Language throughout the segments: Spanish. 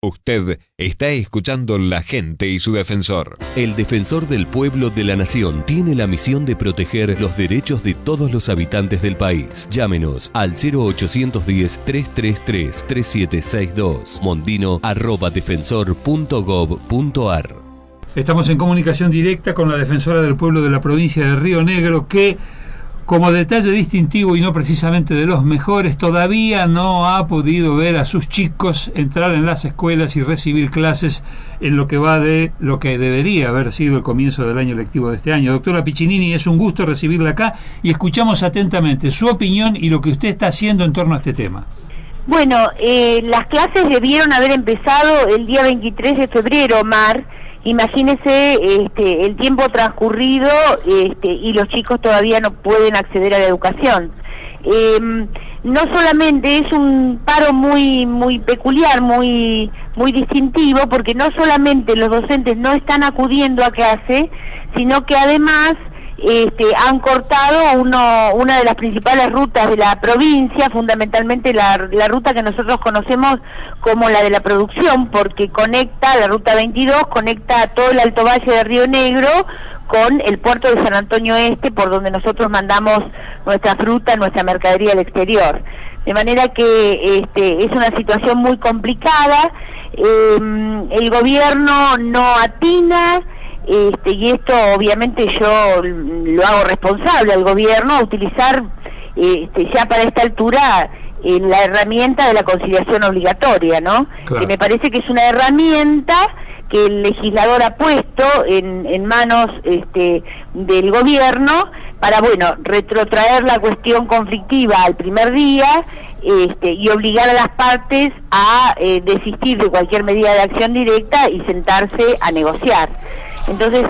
Usted está escuchando La Gente y su Defensor. El Defensor del Pueblo de la Nación tiene la misión de proteger los derechos de todos los habitantes del país. Llámenos al 0810-333-3762, mondino@defensor.gov.ar. Estamos en comunicación directa con la Defensora del Pueblo de la provincia de Río Negro, que, como detalle distintivo y no precisamente de los mejores, todavía no ha podido ver a sus chicos entrar en las escuelas y recibir clases en lo que va de lo que debería haber sido el comienzo del año lectivo de este año. Doctora Piccinini, es un gusto recibirla acá y escuchamos atentamente su opinión y lo que usted está haciendo en torno a este tema. Bueno, las clases debieron haber empezado el día 23 de febrero, Omar. Imagínese el tiempo transcurrido y los chicos todavía no pueden acceder a la educación. No solamente es un paro muy peculiar, muy distintivo, porque no solamente los docentes no están acudiendo a clase, sino que además han cortado una de las principales rutas de la provincia, fundamentalmente la ruta que nosotros conocemos como la de la producción, porque conecta, la ruta 22, conecta todo el Alto Valle de Río Negro con el puerto de San Antonio Este, por donde nosotros mandamos nuestra fruta, nuestra mercadería al exterior. De manera que es una situación muy complicada, el gobierno no atina, y esto obviamente yo lo hago responsable al gobierno a utilizar ya para esta altura la herramienta de la conciliación obligatoria, ¿no? Claro. Que me parece que es una herramienta que el legislador ha puesto en manos del gobierno para, bueno, retrotraer la cuestión conflictiva al primer día y obligar a las partes a desistir de cualquier medida de acción directa y sentarse a negociar. Entonces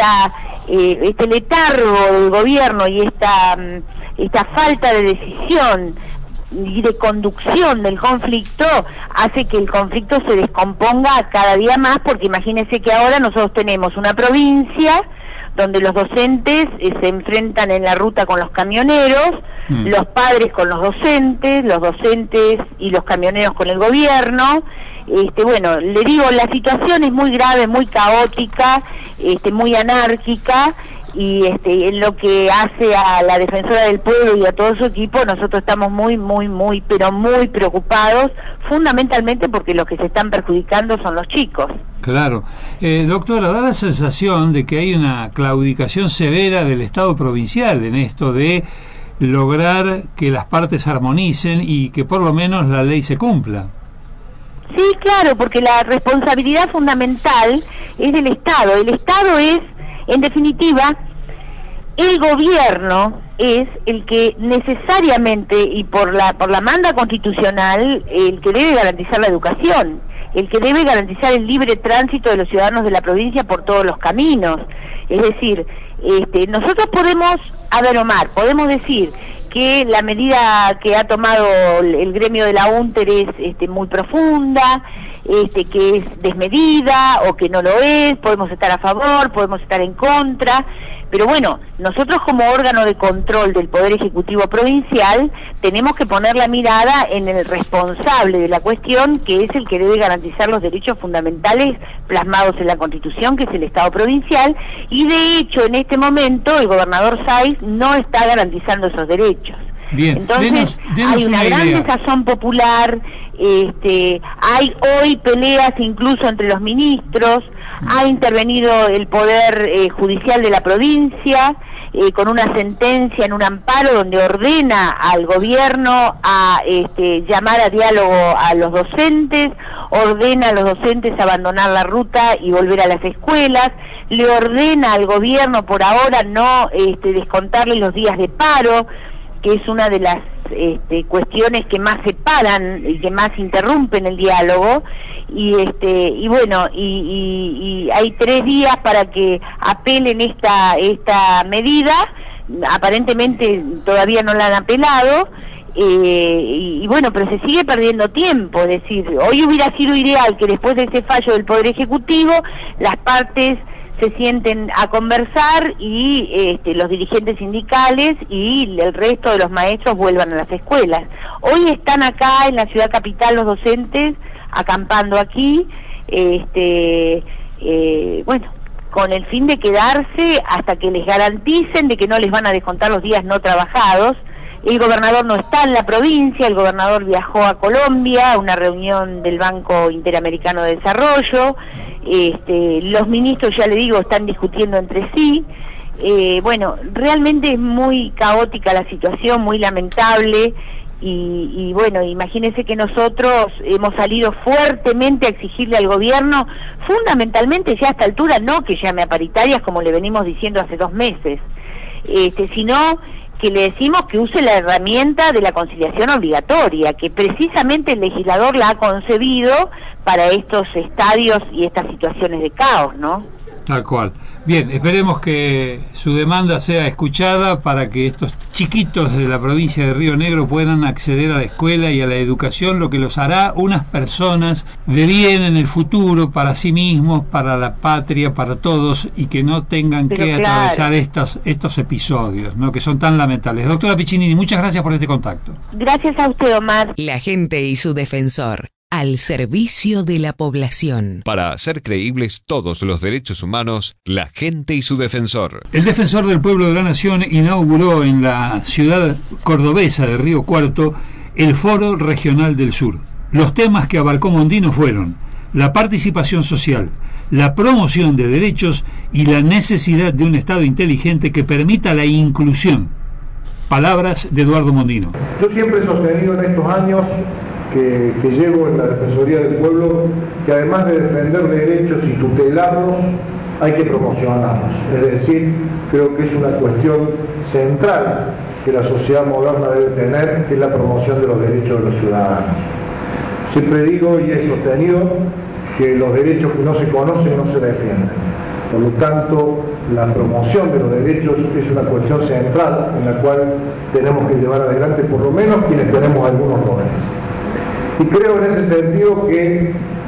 este letargo del gobierno y esta falta de decisión y de conducción del conflicto hace que el conflicto se descomponga cada día más, porque imagínense que ahora nosotros tenemos una provincia donde los docentes se enfrentan en la ruta con los camioneros, los padres con los docentes y los camioneros con el gobierno. Bueno, le digo, la situación es muy grave, muy caótica, muy anárquica, y en lo que hace a la Defensora del Pueblo y a todo su equipo, nosotros estamos muy preocupados, fundamentalmente porque los que se están perjudicando son los chicos. Claro. Doctora, da la sensación de que hay una claudicación severa del Estado provincial en esto de lograr que las partes armonicen y que por lo menos la ley se cumpla. Sí, claro, porque la responsabilidad fundamental es del Estado. El Estado es, en definitiva, el gobierno es el que necesariamente, y por la manda constitucional, el que debe garantizar la educación, el que debe garantizar el libre tránsito de los ciudadanos de la provincia por todos los caminos. Es decir, nosotros podemos, a ver, Omar, podemos decir que la medida que ha tomado el gremio de la UNTER es muy profunda, que es desmedida o que no lo es, podemos estar a favor, podemos estar en contra, pero bueno, nosotros como órgano de control del Poder Ejecutivo Provincial tenemos que poner la mirada en el responsable de la cuestión, que es el que debe garantizar los derechos fundamentales plasmados en la Constitución, que es el Estado provincial, y de hecho en este momento el gobernador Sáiz no está garantizando esos derechos. Bien. Entonces hay una gran desazón popular, hay hoy peleas incluso entre los ministros, ha intervenido el Poder Judicial de la provincia con una sentencia en un amparo donde ordena al gobierno a llamar a diálogo a los docentes, ordena a los docentes abandonar la ruta y volver a las escuelas, le ordena al gobierno por ahora no descontarle los días de paro, que es una de las cuestiones que más separan y que más interrumpen el diálogo, y bueno, y hay 3 días para que apelen esta medida. Aparentemente todavía no la han apelado, y bueno, pero se sigue perdiendo tiempo. Es decir, hoy hubiera sido ideal que después de ese fallo del Poder Ejecutivo las partes se sienten a conversar y los dirigentes sindicales y el resto de los maestros vuelvan a las escuelas. Hoy están acá en la ciudad capital los docentes acampando aquí, bueno, con el fin de quedarse hasta que les garanticen de que no les van a descontar los días no trabajados. El gobernador no está en la provincia, el gobernador viajó a Colombia a una reunión del Banco Interamericano de Desarrollo, los ministros, ya le digo, están discutiendo entre sí. Bueno, realmente es muy caótica la situación, muy lamentable, y bueno, imagínense que nosotros hemos salido fuertemente a exigirle al gobierno, fundamentalmente ya a esta altura no que llame a paritarias como le venimos diciendo hace 2 meses, sino que le decimos que use la herramienta de la conciliación obligatoria, que precisamente el legislador la ha concebido para estos estadios y estas situaciones de caos, ¿no? Tal cual. Bien, esperemos que su demanda sea escuchada para que estos chiquitos de la provincia de Río Negro puedan acceder a la escuela y a la educación, lo que los hará unas personas de bien en el futuro para sí mismos, para la patria, para todos, y que no tengan que atravesar estos episodios, ¿no?, que son tan lamentables. Doctora Piccinini, muchas gracias por este contacto. Gracias a usted, Omar. La gente y su defensor, al servicio de la población. Para hacer creíbles todos los derechos humanos, la gente y su defensor. El defensor del pueblo de la nación inauguró en la ciudad cordobesa de Río Cuarto el Foro Regional del Sur. Los temas que abarcó Mondino fueron la participación social, la promoción de derechos y la necesidad de un Estado inteligente que permita la inclusión. Palabras de Eduardo Mondino. Yo siempre he sostenido en estos años que llevo en la Defensoría del Pueblo, que además de defender derechos y tutelarlos, hay que promocionarlos. Es decir, creo que es una cuestión central que la sociedad moderna debe tener, que es la promoción de los derechos de los ciudadanos. Siempre digo y he sostenido que los derechos que no se conocen no se defienden. Por lo tanto, la promoción de los derechos es una cuestión central en la cual tenemos que llevar adelante, por lo menos quienes tenemos algunos roles. Y creo en ese sentido que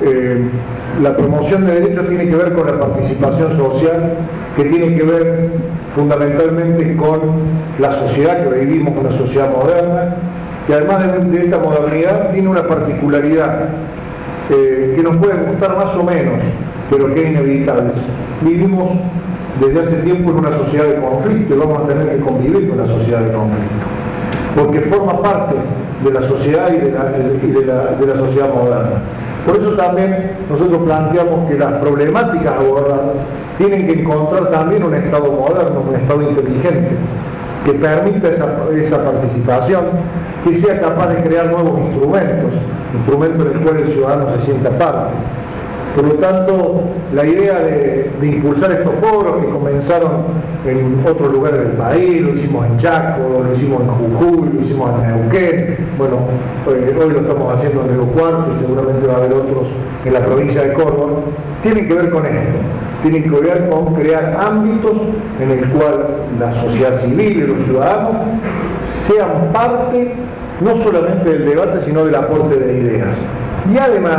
la promoción de derechos tiene que ver con la participación social, que tiene que ver fundamentalmente con la sociedad que vivimos, una sociedad moderna, que además de esta modernidad tiene una particularidad que nos puede gustar más o menos, pero que es inevitable. Vivimos desde hace tiempo en una sociedad de conflicto y vamos a tener que convivir con la sociedad de conflicto, porque forma parte de la sociedad y de la sociedad moderna. Por eso también nosotros planteamos que las problemáticas abordadas tienen que encontrar también un Estado moderno, un Estado inteligente, que permita esa participación, que sea capaz de crear nuevos instrumentos en los cuales el ciudadano se sienta parte. Por lo tanto, la idea de impulsar estos foros que comenzaron en otros lugares del país, lo hicimos en Chaco, lo hicimos en Jujuy, lo hicimos en Neuquén, bueno, hoy lo estamos haciendo en Río Cuarto y seguramente va a haber otros en la provincia de Córdoba, tienen que ver con esto, tienen que ver con crear ámbitos en el cual la sociedad civil y los ciudadanos sean parte no solamente del debate, sino del aporte de ideas. Y además,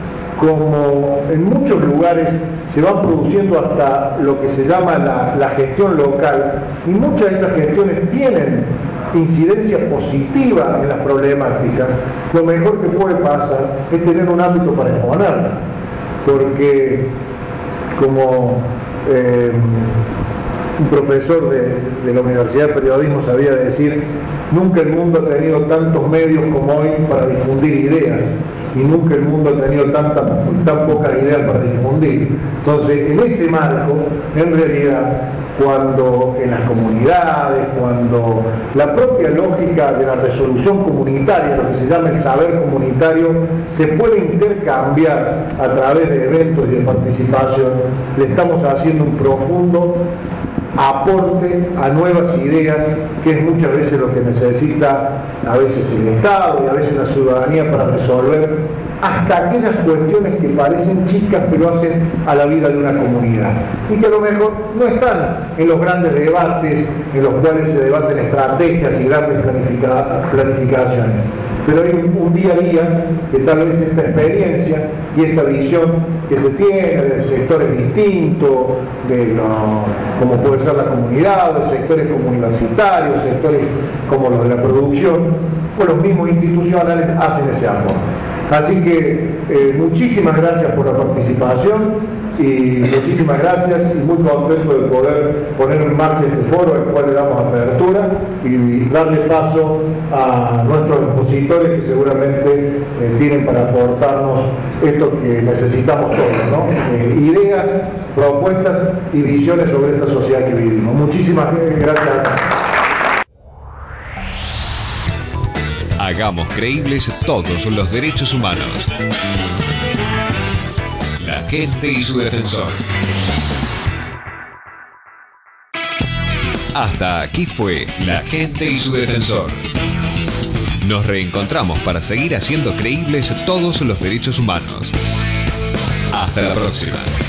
como en muchos lugares se van produciendo hasta lo que se llama la gestión local, y muchas de estas gestiones tienen incidencia positiva en las problemáticas, lo mejor que puede pasar es tener un ámbito para exponerla, porque como un profesor de la Universidad de Periodismo sabía decir, nunca el mundo ha tenido tantos medios como hoy para difundir ideas, y nunca el mundo ha tenido tan pocas ideas para difundir. Entonces, en ese marco, en realidad, cuando en las comunidades, cuando la propia lógica de la resolución comunitaria, lo que se llama el saber comunitario, se puede intercambiar a través de eventos y de participación, le estamos haciendo un profundo aporte a nuevas ideas, que es muchas veces lo que necesita a veces el Estado y a veces la ciudadanía para resolver hasta aquellas cuestiones que parecen chicas pero hacen a la vida de una comunidad y que a lo mejor no están en los grandes debates en los cuales se debaten estrategias y grandes planificaciones, pero hay un día a día que tal vez esta experiencia y esta visión que se tiene de sectores distintos, como puede ser la comunidad, de sectores como universitarios, sectores como los de la producción, o los mismos institucionales hacen ese aporte. Así que muchísimas gracias por la participación y muchísimas gracias y muy contento de poder poner en marcha este foro al cual le damos apertura y darle paso a nuestros expositores que seguramente tienen para aportarnos esto que necesitamos todos, ¿no? Ideas, propuestas y visiones sobre esta sociedad que vivimos. Muchísimas gracias. Hagamos creíbles todos los derechos humanos. La gente y su defensor. Hasta aquí fue La gente y su defensor. Nos reencontramos para seguir haciendo creíbles todos los derechos humanos. Hasta la próxima.